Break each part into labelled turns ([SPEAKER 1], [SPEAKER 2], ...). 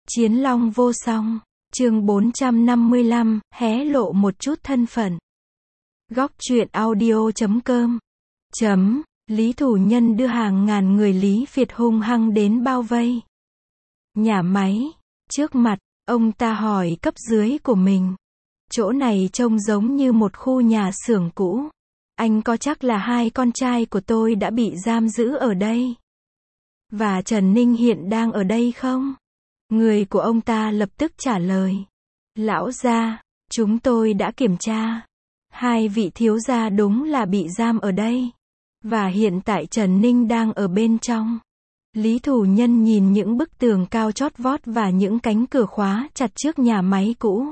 [SPEAKER 1] Chiến long vô song, chương 455, hé lộ một chút thân phận. Góc truyện audio.com Lý Thủ Nhân đưa hàng ngàn người Lý Việt hung hăng đến bao vây nhà máy. Trước mặt, ông ta hỏi cấp dưới của mình. Chỗ này trông giống như một khu nhà xưởng cũ. Anh có chắc là hai con trai của tôi đã bị giam giữ ở đây? Và Trần Ninh hiện đang ở đây không? Người của ông ta lập tức trả lời. Lão gia, chúng tôi đã kiểm tra. Hai vị thiếu gia đúng là bị giam ở đây. Và hiện tại Trần Ninh đang ở bên trong. Lý Thủ Nhân nhìn những bức tường cao chót vót và những cánh cửa khóa chặt trước nhà máy cũ.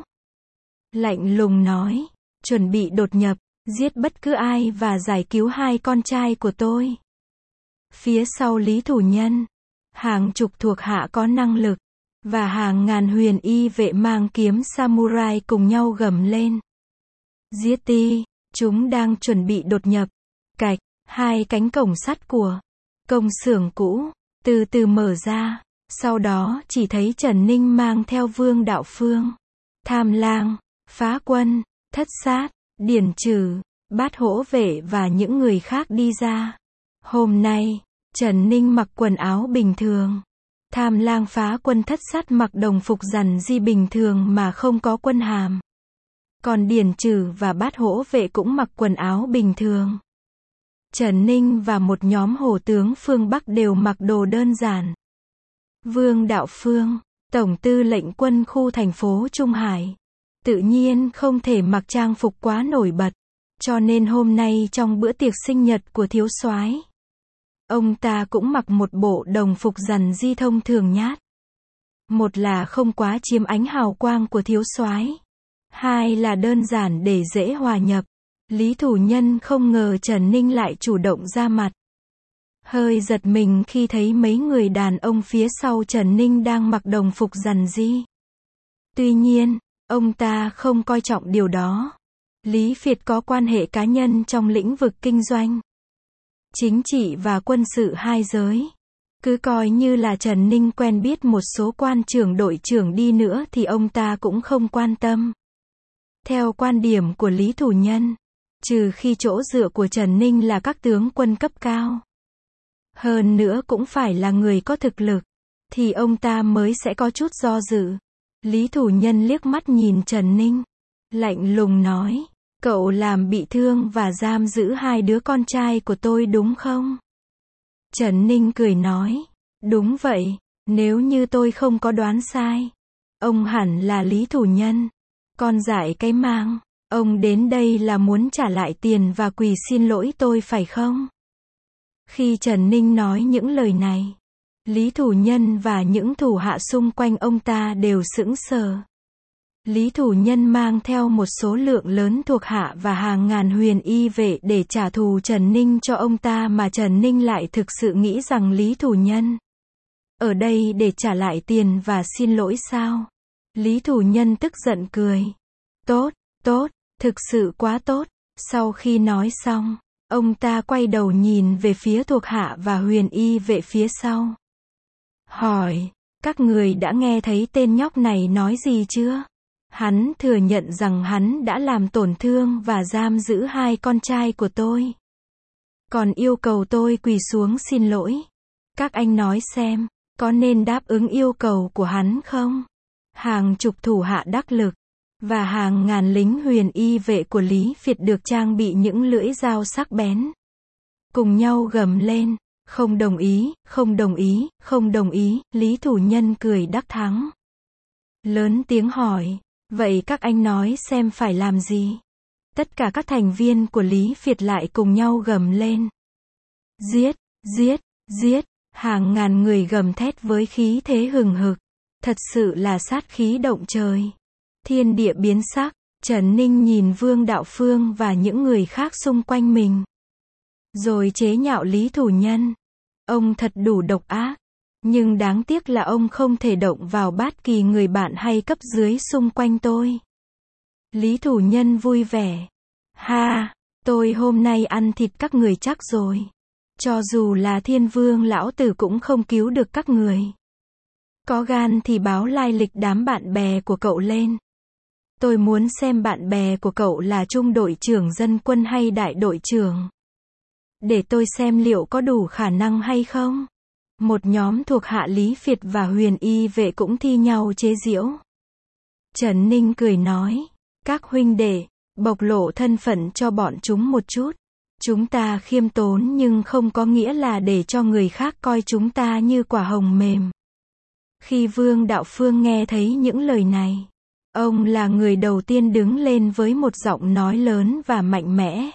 [SPEAKER 1] Lạnh lùng nói, chuẩn bị đột nhập, giết bất cứ ai và giải cứu hai con trai của tôi. Phía sau Lý Thủ Nhân, hàng chục thuộc hạ có năng lực, và hàng ngàn huyền y vệ mang kiếm samurai cùng nhau gầm lên. Giết đi, chúng đang chuẩn bị đột nhập. Cạch, hai cánh cổng sắt của công xưởng cũ từ từ mở ra, sau đó chỉ thấy Trần Ninh mang theo Vương Đạo Phương, Tham Lang, Phá Quân, Thất Sát, Điển Trừ, Bát Hổ Vệ và những người khác đi ra. Hôm nay, Trần Ninh mặc quần áo bình thường. Tham Lang, Phá Quân, Thất Sát mặc đồng phục rằn di bình thường mà không có quân hàm. Còn Điển Trừ và Bát Hổ Vệ cũng mặc quần áo bình thường. Trần Ninh và một nhóm hổ tướng phương Bắc đều mặc đồ đơn giản. Vương Đạo Phương, Tổng tư lệnh quân khu thành phố Trung Hải, tự nhiên không thể mặc trang phục quá nổi bật, cho nên hôm nay trong bữa tiệc sinh nhật của thiếu soái, ông ta cũng mặc một bộ đồng phục rằn di thông thường nhát. Một là không quá chiếm ánh hào quang của thiếu soái, hai là đơn giản để dễ hòa nhập. Lý Thủ Nhân không ngờ Trần Ninh lại chủ động ra mặt. Hơi giật mình khi thấy mấy người đàn ông phía sau Trần Ninh đang mặc đồng phục rằn di. Tuy nhiên, ông ta không coi trọng điều đó. Lý Việt có quan hệ cá nhân trong lĩnh vực kinh doanh, chính trị và quân sự hai giới. Cứ coi như là Trần Ninh quen biết một số quan trưởng đội trưởng đi nữa thì ông ta cũng không quan tâm. Theo quan điểm của Lý Thủ Nhân, trừ khi chỗ dựa của Trần Ninh là các tướng quân cấp cao, hơn nữa cũng phải là người có thực lực, thì ông ta mới sẽ có chút do dự. Lý Thủ Nhân liếc mắt nhìn Trần Ninh, lạnh lùng nói, cậu làm bị thương và giam giữ hai đứa con trai của tôi đúng không? Trần Ninh cười nói, đúng vậy, nếu như tôi không có đoán sai, ông hẳn là Lý Thủ Nhân, con dại cái mang. Ông đến đây là muốn trả lại tiền và quỳ xin lỗi tôi phải không? Khi Trần Ninh nói những lời này, Lý Thủ Nhân và những thủ hạ xung quanh ông ta đều sững sờ. Lý Thủ Nhân mang theo một số lượng lớn thuộc hạ và hàng ngàn huyền y vệ để trả thù Trần Ninh cho ông ta, mà Trần Ninh lại thực sự nghĩ rằng Lý Thủ Nhân ở đây để trả lại tiền và xin lỗi sao? Lý Thủ Nhân tức giận cười. Tốt, tốt. Thực sự quá tốt. Sau khi nói xong, ông ta quay đầu nhìn về phía thuộc hạ và huyền y vệ phía sau. Hỏi, các người đã nghe thấy tên nhóc này nói gì chưa? Hắn thừa nhận rằng hắn đã làm tổn thương và giam giữ hai con trai của tôi. Còn yêu cầu tôi quỳ xuống xin lỗi. Các anh nói xem, có nên đáp ứng yêu cầu của hắn không? Hàng chục thủ hạ đắc lực và hàng ngàn lính huyền y vệ của Lý Việt được trang bị những lưỡi dao sắc bén, cùng nhau gầm lên, không đồng ý, không đồng ý, không đồng ý. Lý Thủ Nhân cười đắc thắng, lớn tiếng hỏi, vậy các anh nói xem phải làm gì? Tất cả các thành viên của Lý Việt lại cùng nhau gầm lên, giết, giết, giết. Hàng ngàn người gầm thét với khí thế hừng hực, thật sự là sát khí động trời. Thiên địa biến sắc. Trần Ninh nhìn Vương Đạo Phương và những người khác xung quanh mình, rồi chế nhạo Lý Thủ Nhân. Ông thật đủ độc ác, nhưng đáng tiếc là ông không thể động vào bất kỳ người bạn hay cấp dưới xung quanh tôi. Lý Thủ Nhân vui vẻ. Ha, tôi hôm nay ăn thịt các người chắc rồi. Cho dù là Thiên Vương lão tử cũng không cứu được các người. Có gan thì báo lai lịch đám bạn bè của cậu lên. Tôi muốn xem bạn bè của cậu là trung đội trưởng dân quân hay đại đội trưởng. Để tôi xem liệu có đủ khả năng hay không. Một nhóm thuộc hạ Lý Việt và Huyền Y vệ cũng thi nhau chế giễu. Trần Ninh cười nói, các huynh đệ, bộc lộ thân phận cho bọn chúng một chút. Chúng ta khiêm tốn nhưng không có nghĩa là để cho người khác coi chúng ta như quả hồng mềm. Khi Vương Đạo Phương nghe thấy những lời này, ông là người đầu tiên đứng lên với một giọng nói lớn và mạnh mẽ.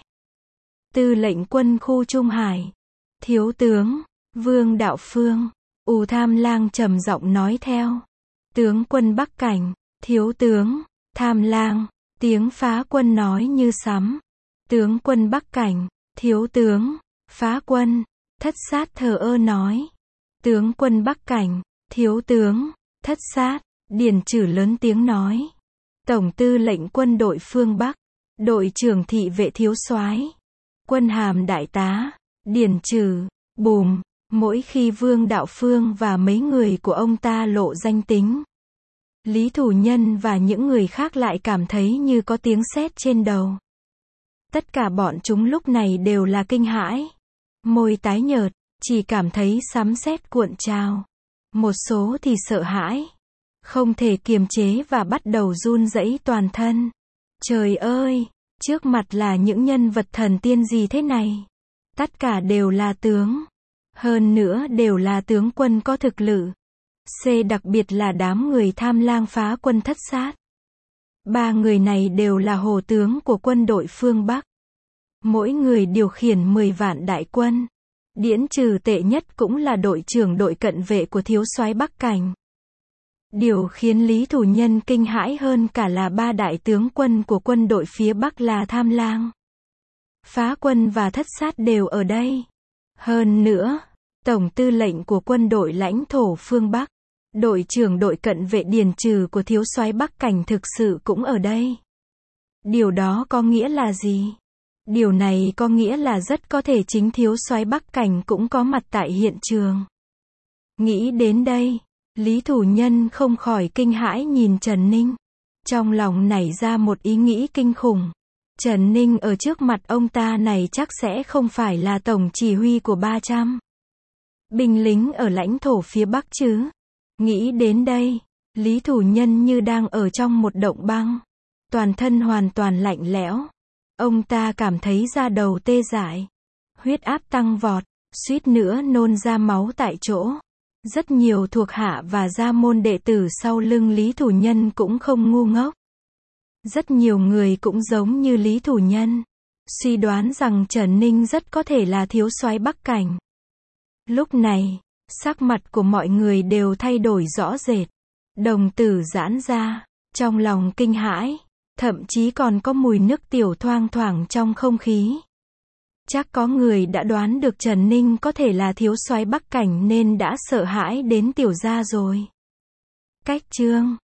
[SPEAKER 1] Tư lệnh quân khu Trung Hải, thiếu tướng, Vương Đạo Phương, U Tham Lang trầm giọng nói theo. Tướng quân Bắc Cảnh, thiếu tướng, Tham Lang, tiếng Phá Quân nói như sấm. Tướng quân Bắc Cảnh, thiếu tướng, Phá Quân, Thất Sát thờ ơ nói. Tướng quân Bắc Cảnh, thiếu tướng, Thất Sát, Điền Trử lớn tiếng nói. Tổng tư lệnh quân đội phương Bắc, đội trưởng thị vệ thiếu soái, quân hàm đại tá, Điền Trử, bùm, mỗi khi Vương Đạo Phương và mấy người của ông ta lộ danh tính, Lý Thủ Nhân và những người khác lại cảm thấy như có tiếng sét trên đầu. Tất cả bọn chúng lúc này đều là kinh hãi. Môi tái nhợt, chỉ cảm thấy sấm sét cuộn trào. Một số thì sợ hãi, không thể kiềm chế và bắt đầu run rẩy toàn thân. Trời ơi, trước mặt là những nhân vật thần tiên gì thế này? Tất cả đều là tướng. Hơn nữa đều là tướng quân có thực lực. Đặc biệt là đám người Tham Lang Phá Quân Thất Sát. Ba người này đều là hổ tướng của quân đội phương Bắc. Mỗi người điều khiển 10 vạn đại quân. Điển Trừ tệ nhất cũng là đội trưởng đội cận vệ của thiếu soái Bắc Cảnh. Điều khiến Lý Thủ Nhân kinh hãi hơn cả là ba đại tướng quân của quân đội phía Bắc là Tham Lang, Phá Quân và Thất Sát đều ở đây. Hơn nữa, tổng tư lệnh của quân đội lãnh thổ phương Bắc, đội trưởng đội cận vệ Điền Trừ của thiếu soái Bắc Cảnh thực sự cũng ở đây. Điều đó có nghĩa là gì? Điều này có nghĩa là rất có thể chính thiếu soái Bắc Cảnh cũng có mặt tại hiện trường. Nghĩ đến đây, Lý Thủ Nhân không khỏi kinh hãi nhìn Trần Ninh. Trong lòng nảy ra một ý nghĩ kinh khủng. Trần Ninh ở trước mặt ông ta này chắc sẽ không phải là tổng chỉ huy của 300 binh lính ở lãnh thổ phía Bắc chứ. Nghĩ đến đây, Lý Thủ Nhân như đang ở trong một động băng. Toàn thân hoàn toàn lạnh lẽo. Ông ta cảm thấy da đầu tê dại. Huyết áp tăng vọt, suýt nữa nôn ra máu tại chỗ. Rất nhiều thuộc hạ và gia môn đệ tử sau lưng Lý Thủ Nhân cũng không ngu ngốc. Rất nhiều người cũng giống như Lý Thủ Nhân, suy đoán rằng Trần Ninh rất có thể là thiếu soái Bắc Cảnh. Lúc này, sắc mặt của mọi người đều thay đổi rõ rệt. Đồng tử giãn ra, trong lòng kinh hãi, thậm chí còn có mùi nước tiểu thoang thoảng trong không khí. Chắc có người đã đoán được Trần Ninh có thể là thiếu soái Bắc Cảnh nên đã sợ hãi đến tiểu ra rồi. Cách chương